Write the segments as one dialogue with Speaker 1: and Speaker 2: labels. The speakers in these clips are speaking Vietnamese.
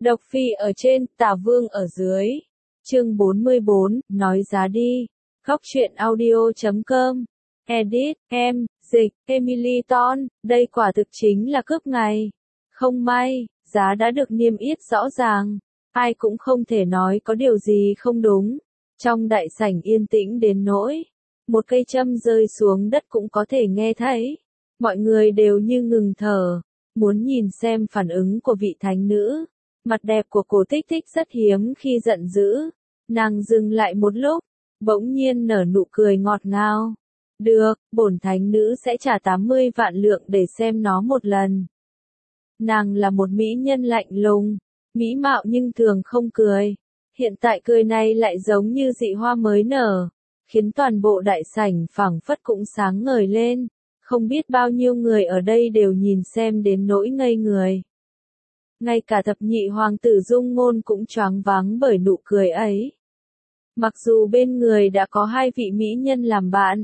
Speaker 1: Độc Phi ở trên, Tả Vương ở dưới. Chương 44, nói giá đi. Góc truyện audio.com. Edit, em, dịch, Emily Ton, đây quả thực chính là cướp ngày. Không may, giá đã được niêm yết rõ ràng. Ai cũng không thể nói có điều gì không đúng. Trong đại sảnh yên tĩnh đến nỗi, một cây châm rơi xuống đất cũng có thể nghe thấy. Mọi người đều như ngừng thở, muốn nhìn xem phản ứng của vị thánh nữ. Mặt đẹp của Cổ Tích Tích rất hiếm khi giận dữ. Nàng dừng lại một lúc, bỗng nhiên nở nụ cười ngọt ngào. Được, bổn thánh nữ sẽ trả 80 vạn lượng để xem nó một lần. Nàng là một mỹ nhân lạnh lùng, mỹ mạo nhưng thường không cười. Hiện tại cười này lại giống như dị hoa mới nở, khiến toàn bộ đại sảnh phảng phất cũng sáng ngời lên. Không biết bao nhiêu người ở đây đều nhìn xem đến nỗi ngây người. Ngay cả thập nhị hoàng tử Dung Ngôn cũng choáng váng bởi nụ cười ấy. Mặc dù bên người đã có hai vị mỹ nhân làm bạn,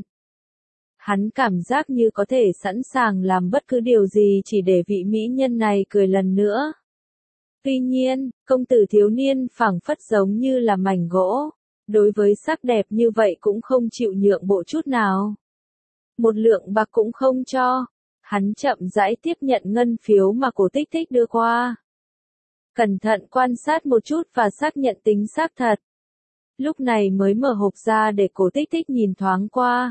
Speaker 1: hắn cảm giác như có thể sẵn sàng làm bất cứ điều gì chỉ để vị mỹ nhân này cười lần nữa. Tuy nhiên, công tử thiếu niên phảng phất giống như là mảnh gỗ, đối với sắc đẹp như vậy cũng không chịu nhượng bộ chút nào. Một lượng bạc cũng không cho, hắn chậm rãi tiếp nhận ngân phiếu mà Cổ Tích Tích đưa qua. Cẩn thận quan sát một chút và xác nhận tính xác thật. Lúc này mới mở hộp ra để Cổ Tích Tích nhìn thoáng qua.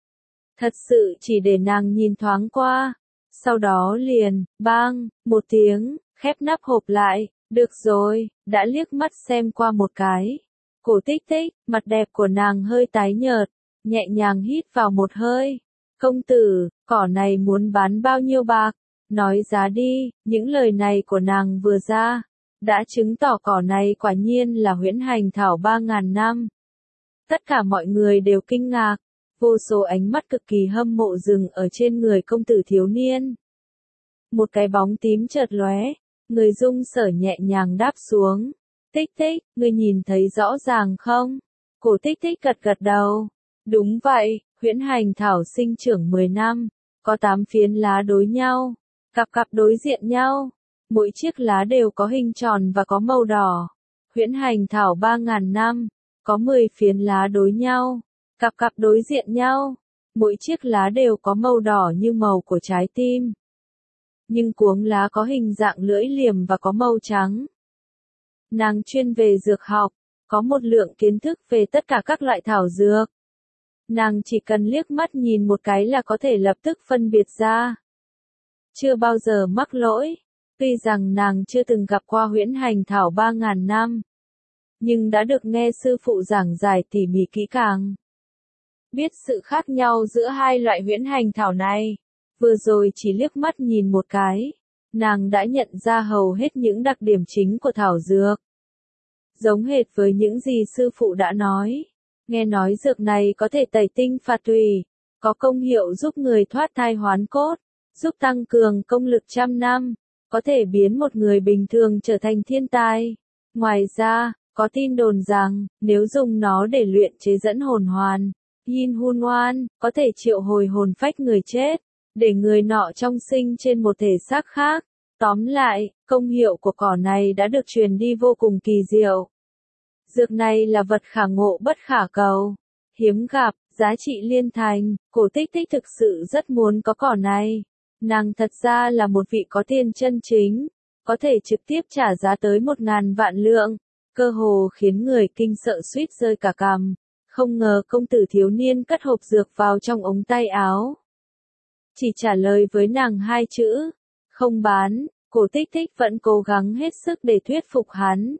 Speaker 1: Thật sự chỉ để nàng nhìn thoáng qua. Sau đó liền, bang, một tiếng, khép nắp hộp lại. Được rồi, đã liếc mắt xem qua một cái. Cổ Tích Tích, mặt đẹp của nàng hơi tái nhợt, nhẹ nhàng hít vào một hơi. Công tử, cỏ này muốn bán bao nhiêu bạc? Nói giá đi, những lời này của nàng vừa ra, đã chứng tỏ cỏ này quả nhiên là huyễn hành thảo 3.000 năm. Tất cả mọi người đều kinh ngạc, vô số ánh mắt cực kỳ hâm mộ dừng ở trên người công tử thiếu niên. Một cái bóng tím chợt lóe, người Dung Sở nhẹ nhàng đáp xuống. Tích Tích, ngươi nhìn thấy rõ ràng không? Cổ Tích Tích gật gật đầu. Đúng vậy, huyễn hành thảo sinh trưởng 10 năm, có 8 phiến lá đối nhau, cặp cặp đối diện nhau. Mỗi chiếc lá đều có hình tròn và có màu đỏ. Huyễn hành thảo 3.000 năm, có 10 phiến lá đối nhau, cặp cặp đối diện nhau. Mỗi chiếc lá đều có màu đỏ như màu của trái tim. Nhưng cuống lá có hình dạng lưỡi liềm và có màu trắng. Nàng chuyên về dược học, có một lượng kiến thức về tất cả các loại thảo dược. Nàng chỉ cần liếc mắt nhìn một cái là có thể lập tức phân biệt ra. Chưa bao giờ mắc lỗi. Tuy rằng nàng chưa từng gặp qua huyễn hành thảo 3.000 năm, nhưng đã được nghe sư phụ giảng giải tỉ mỉ kỹ càng. Biết sự khác nhau giữa hai loại huyễn hành thảo này, vừa rồi chỉ liếc mắt nhìn một cái, nàng đã nhận ra hầu hết những đặc điểm chính của thảo dược. Giống hệt với những gì sư phụ đã nói, nghe nói dược này có thể tẩy tinh phạt tùy, có công hiệu giúp người thoát thai hoán cốt, giúp tăng cường công lực 100 năm. Có thể biến một người bình thường trở thành thiên tài. Ngoài ra, có tin đồn rằng, nếu dùng nó để luyện chế dẫn hồn hoàn, Yin Hun Oan, có thể triệu hồi hồn phách người chết, để người nọ trong sinh trên một thể xác khác. Tóm lại, công hiệu của cỏ này đã được truyền đi vô cùng kỳ diệu. Dược này là vật khả ngộ bất khả cầu, hiếm gặp, giá trị liên thành. Cổ Tích Tích thực sự rất muốn có cỏ này. Nàng thật ra là một vị có tiền chân chính, có thể trực tiếp trả giá tới 1.000 vạn lượng, cơ hồ khiến người kinh sợ suýt rơi cả cằm. Không ngờ công tử thiếu niên cất hộp dược vào trong ống tay áo. Chỉ trả lời với nàng 2 chữ, không bán. Cổ Tích Tích vẫn cố gắng hết sức để thuyết phục hắn.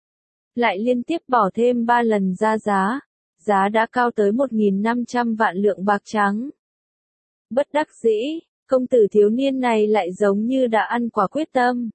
Speaker 1: Lại liên tiếp bỏ thêm 3 lần ra giá, giá đã cao tới 1.500 vạn lượng bạc trắng. Bất đắc dĩ. Công tử thiếu niên này lại giống như đã ăn quả quyết tâm.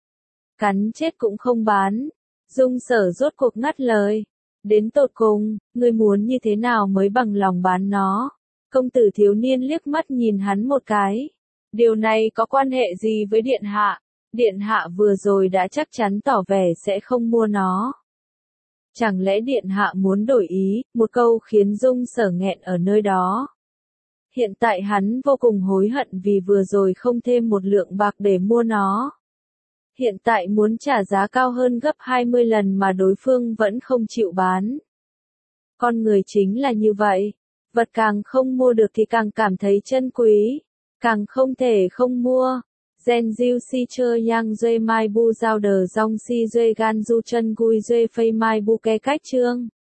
Speaker 1: Cắn chết cũng không bán. Dung Sở rốt cuộc ngắt lời. Đến tột cùng, ngươi muốn như thế nào mới bằng lòng bán nó? Công tử thiếu niên liếc mắt nhìn hắn một cái. Điều này có quan hệ gì với điện hạ? Điện hạ vừa rồi đã chắc chắn tỏ vẻ sẽ không mua nó. Chẳng lẽ điện hạ muốn đổi ý? Một câu khiến Dung Sở nghẹn ở nơi đó. Hiện tại hắn vô cùng hối hận vì vừa rồi không thêm một lượng bạc để mua nó. Hiện tại muốn trả giá cao hơn gấp 20 lần mà đối phương vẫn không chịu bán. Con người chính là như vậy. Vật càng không mua được thì càng cảm thấy chân quý. Càng không thể không mua. Gen Diu Si Chơ Yang Duy Mai Bu Giao Đờ Dong Si Duy Gan Du Chân Gui Duy Phây Mai Bu Ke Cách Trương.